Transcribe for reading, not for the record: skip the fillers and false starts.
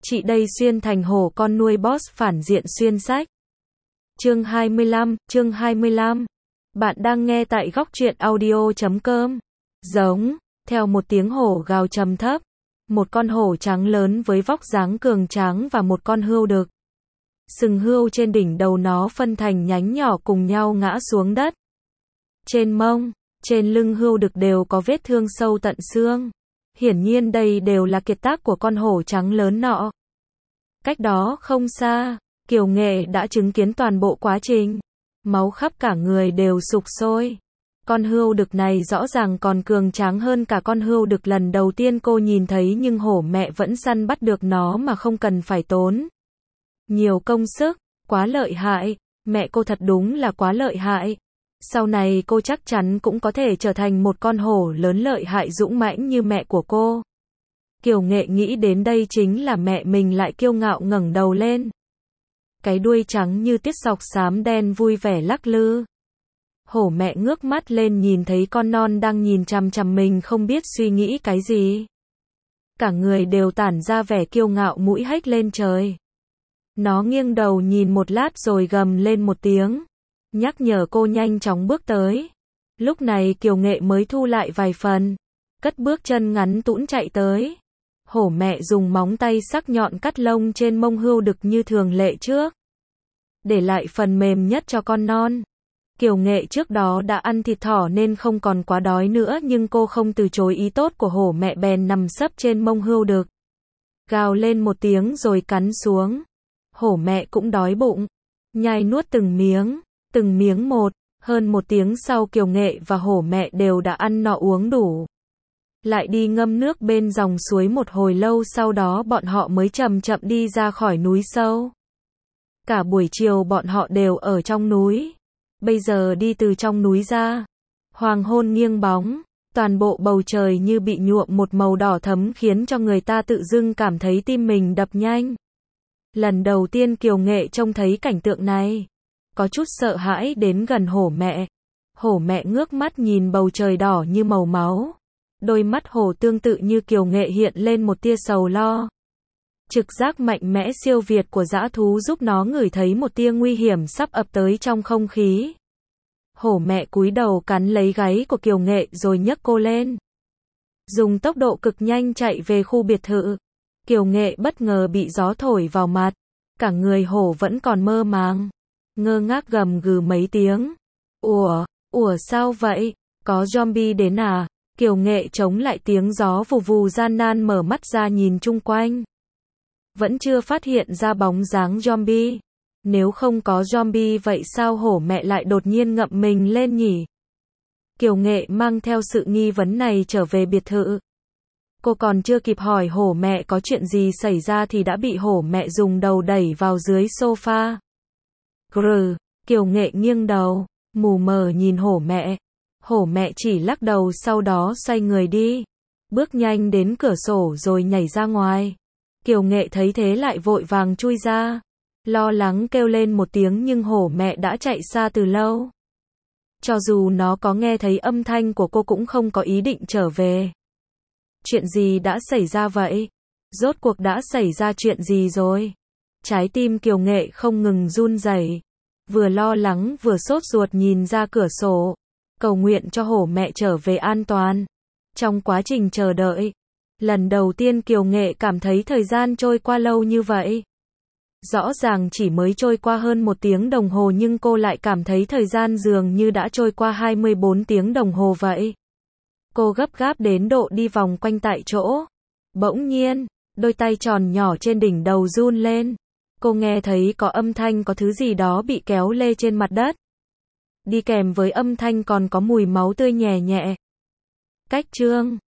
Chị đây xuyên thành hổ con nuôi boss phản diện xuyên sách. Chương 25. Bạn đang nghe tại góc truyện audio.com. Giống, theo một tiếng hổ gào trầm thấp, một con hổ trắng lớn với vóc dáng cường tráng và một con hươu đực. Sừng hươu trên đỉnh đầu nó phân thành nhánh nhỏ cùng nhau ngã xuống đất. Trên mông, trên lưng hươu đực đều có vết thương sâu tận xương. Hiển nhiên đây đều là kiệt tác của con hổ trắng lớn nọ. Cách đó không xa, Kiều Nghệ đã chứng kiến toàn bộ quá trình. Máu khắp cả người đều sục sôi. Con hươu đực này rõ ràng còn cường tráng hơn cả con hươu đực lần đầu tiên cô nhìn thấy, nhưng hổ mẹ vẫn săn bắt được nó mà không cần phải tốn nhiều công sức. Quá lợi hại, mẹ cô thật đúng là quá lợi hại. Sau này cô chắc chắn cũng có thể trở thành một con hổ lớn lợi hại dũng mãnh như mẹ của cô. Kiều Nghệ nghĩ đến đây chính là mẹ mình lại kiêu ngạo ngẩng đầu lên. Cái đuôi trắng như tiết sọc xám đen vui vẻ lắc lư. Hổ mẹ ngước mắt lên nhìn thấy con non đang nhìn chằm chằm mình không biết suy nghĩ cái gì. Cả người đều tản ra vẻ kiêu ngạo, mũi hếch lên trời. Nó nghiêng đầu nhìn một lát rồi gầm lên một tiếng, nhắc nhở cô nhanh chóng bước tới. Lúc này Kiều Nghệ mới thu lại vài phần, cất bước chân ngắn tũn chạy tới. Hổ mẹ dùng móng tay sắc nhọn cắt lông trên mông hươu đực như thường lệ trước, để lại phần mềm nhất cho con non. Kiều Nghệ trước đó đã ăn thịt thỏ nên không còn quá đói nữa, nhưng cô không từ chối ý tốt của hổ mẹ, bèn nằm sấp trên mông hươu đực, gào lên một tiếng rồi cắn xuống. Hổ mẹ cũng đói bụng, nhai nuốt từng miếng một. Hơn một tiếng sau Kiều Nghệ và hổ mẹ đều đã ăn no uống đủ. Lại đi ngâm nước bên dòng suối một hồi lâu, sau đó bọn họ mới chậm chậm đi ra khỏi núi sâu. Cả buổi chiều bọn họ đều ở trong núi. Bây giờ đi từ trong núi ra, hoàng hôn nghiêng bóng, toàn bộ bầu trời như bị nhuộm một màu đỏ thẫm khiến cho người ta tự dưng cảm thấy tim mình đập nhanh. Lần đầu tiên Kiều Nghệ trông thấy cảnh tượng này, có chút sợ hãi đến gần hổ mẹ. Hổ mẹ ngước mắt nhìn bầu trời đỏ như màu máu. Đôi mắt hổ tương tự như Kiều Nghệ hiện lên một tia sầu lo. Trực giác mạnh mẽ siêu việt của dã thú giúp nó ngửi thấy một tia nguy hiểm sắp ập tới trong không khí. Hổ mẹ cúi đầu cắn lấy gáy của Kiều Nghệ rồi nhấc cô lên, dùng tốc độ cực nhanh chạy về khu biệt thự. Kiều Nghệ bất ngờ bị gió thổi vào mặt, cả người hổ vẫn còn mơ màng, ngơ ngác gầm gừ mấy tiếng. Ủa sao vậy? Có zombie đến à? Kiều Nghệ chống lại tiếng gió vù vù, gian nan mở mắt ra nhìn chung quanh. Vẫn chưa phát hiện ra bóng dáng zombie. Nếu không có zombie vậy sao hổ mẹ lại đột nhiên ngậm mình lên nhỉ? Kiều Nghệ mang theo sự nghi vấn này trở về biệt thự. Cô còn chưa kịp hỏi hổ mẹ có chuyện gì xảy ra thì đã bị hổ mẹ dùng đầu đẩy vào dưới sofa. Grr, Kiều Nghệ nghiêng đầu, mù mờ nhìn hổ mẹ. Hổ mẹ chỉ lắc đầu, sau đó xoay người đi, bước nhanh đến cửa sổ rồi nhảy ra ngoài. Kiều Nghệ thấy thế lại vội vàng chui ra, lo lắng kêu lên một tiếng, nhưng hổ mẹ đã chạy xa từ lâu. Cho dù nó có nghe thấy âm thanh của cô cũng không có ý định trở về. Chuyện gì đã xảy ra vậy? Rốt cuộc đã xảy ra chuyện gì rồi? Trái tim Kiều Nghệ không ngừng run rẩy, vừa lo lắng vừa sốt ruột nhìn ra cửa sổ, cầu nguyện cho hổ mẹ trở về an toàn. Trong quá trình chờ đợi, lần đầu tiên Kiều Nghệ cảm thấy thời gian trôi qua lâu như vậy. Rõ ràng chỉ mới trôi qua hơn 1 tiếng đồng hồ nhưng cô lại cảm thấy thời gian dường như đã trôi qua 24 tiếng đồng hồ vậy. Cô gấp gáp đến độ đi vòng quanh tại chỗ. Bỗng nhiên, đôi tay tròn nhỏ trên đỉnh đầu run lên. Cô nghe thấy có âm thanh có thứ gì đó bị kéo lê trên mặt đất. Đi kèm với âm thanh còn có mùi máu tươi nhẹ nhẹ. Cách chương